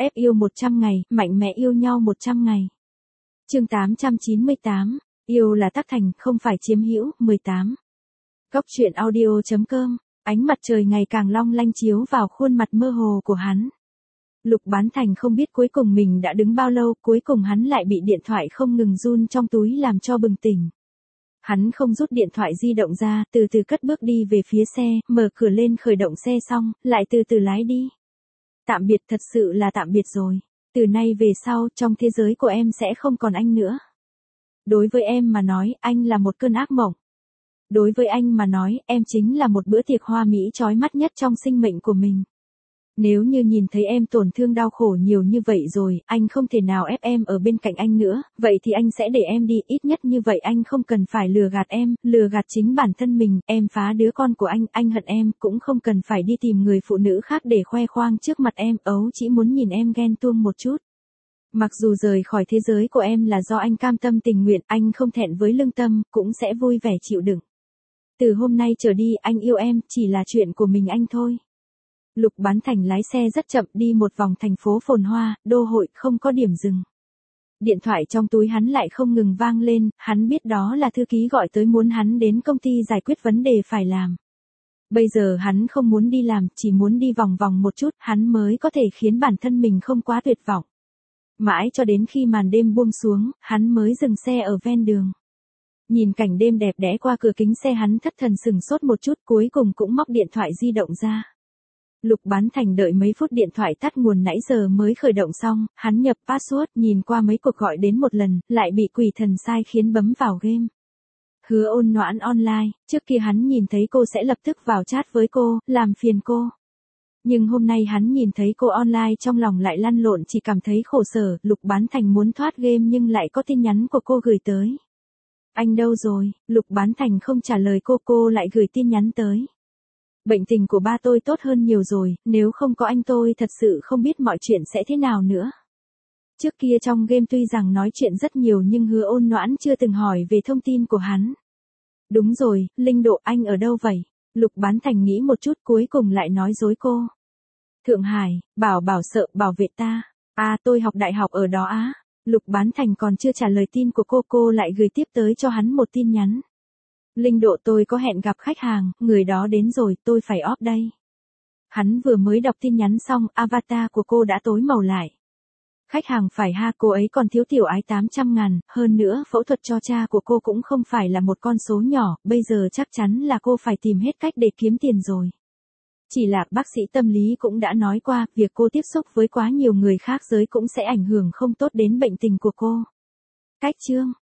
Ép yêu 100 ngày, mạnh mẽ yêu nhau 100 ngày. Chương 898, yêu là tác thành, không phải chiếm hữu. 18. Góc truyện audio.com. Ánh mặt trời ngày càng long lanh chiếu vào khuôn mặt mơ hồ của hắn. Lục Bán Thành không biết cuối cùng mình đã đứng bao lâu, cuối cùng hắn lại bị điện thoại không ngừng run trong túi làm cho bừng tỉnh. Hắn không rút điện thoại di động ra, từ từ cất bước đi về phía xe, mở cửa lên khởi động xe xong, lại từ từ lái đi. Tạm biệt, thật sự là tạm biệt rồi. Từ nay về sau, trong thế giới của em sẽ không còn anh nữa. Đối với em mà nói, anh là một cơn ác mộng. Đối với anh mà nói, em chính là một bữa tiệc hoa mỹ chói mắt nhất trong sinh mệnh của mình. Nếu như nhìn thấy em tổn thương đau khổ nhiều như vậy rồi, anh không thể nào ép em ở bên cạnh anh nữa, vậy thì anh sẽ để em đi, ít nhất như vậy anh không cần phải lừa gạt em, lừa gạt chính bản thân mình, em phá đứa con của anh hận em, cũng không cần phải đi tìm người phụ nữ khác để khoe khoang trước mặt em, chỉ muốn nhìn em ghen tuông một chút. Mặc dù rời khỏi thế giới của em là do anh cam tâm tình nguyện, anh không thẹn với lương tâm, cũng sẽ vui vẻ chịu đựng. Từ hôm nay trở đi, anh yêu em, chỉ là chuyện của mình anh thôi. Lục Bán Thành lái xe rất chậm đi một vòng thành phố phồn hoa, đô hội, không có điểm dừng. Điện thoại trong túi hắn lại không ngừng vang lên, hắn biết đó là thư ký gọi tới muốn hắn đến công ty giải quyết vấn đề phải làm. Bây giờ hắn không muốn đi làm, chỉ muốn đi vòng vòng một chút, hắn mới có thể khiến bản thân mình không quá tuyệt vọng. Mãi cho đến khi màn đêm buông xuống, hắn mới dừng xe ở ven đường. Nhìn cảnh đêm đẹp đẽ qua cửa kính xe hắn thất thần sửng sốt một chút, cuối cùng cũng móc điện thoại di động ra. Lục Bán Thành đợi mấy phút điện thoại tắt nguồn nãy giờ mới khởi động xong, hắn nhập password, nhìn qua mấy cuộc gọi đến một lần, lại bị quỷ thần sai khiến bấm vào game. Hứa Ôn Noãn online, trước kia hắn nhìn thấy cô sẽ lập tức vào chat với cô, làm phiền cô. Nhưng hôm nay hắn nhìn thấy cô online trong lòng lại lăn lộn, chỉ cảm thấy khổ sở. Lục Bán Thành muốn thoát game nhưng lại có tin nhắn của cô gửi tới. Anh đâu rồi? Lục Bán Thành không trả lời cô lại gửi tin nhắn tới. Bệnh tình của ba tôi tốt hơn nhiều rồi, nếu không có anh tôi thật sự không biết mọi chuyện sẽ thế nào nữa. Trước kia trong game tuy rằng nói chuyện rất nhiều nhưng Hứa Ôn Noãn chưa từng hỏi về thông tin của hắn. Đúng rồi, Linh Độ, anh ở đâu vậy? Lục Bán Thành nghĩ một chút cuối cùng lại nói dối cô. Thượng Hải, bảo sợ bảo vệ ta. Tôi học đại học ở đó á. Lục Bán Thành còn chưa trả lời tin của cô lại gửi tiếp tới cho hắn một tin nhắn. Linh Độ, tôi có hẹn gặp khách hàng, người đó đến rồi, tôi phải off đây. Hắn vừa mới đọc tin nhắn xong, avatar của cô đã tối màu lại. Khách hàng phải ha, cô ấy còn thiếu tiểu ái 800.000, hơn nữa phẫu thuật cho cha của cô cũng không phải là một con số nhỏ, bây giờ chắc chắn là cô phải tìm hết cách để kiếm tiền rồi. Chỉ là bác sĩ tâm lý cũng đã nói qua, việc cô tiếp xúc với quá nhiều người khác giới cũng sẽ ảnh hưởng không tốt đến bệnh tình của cô. Cách chương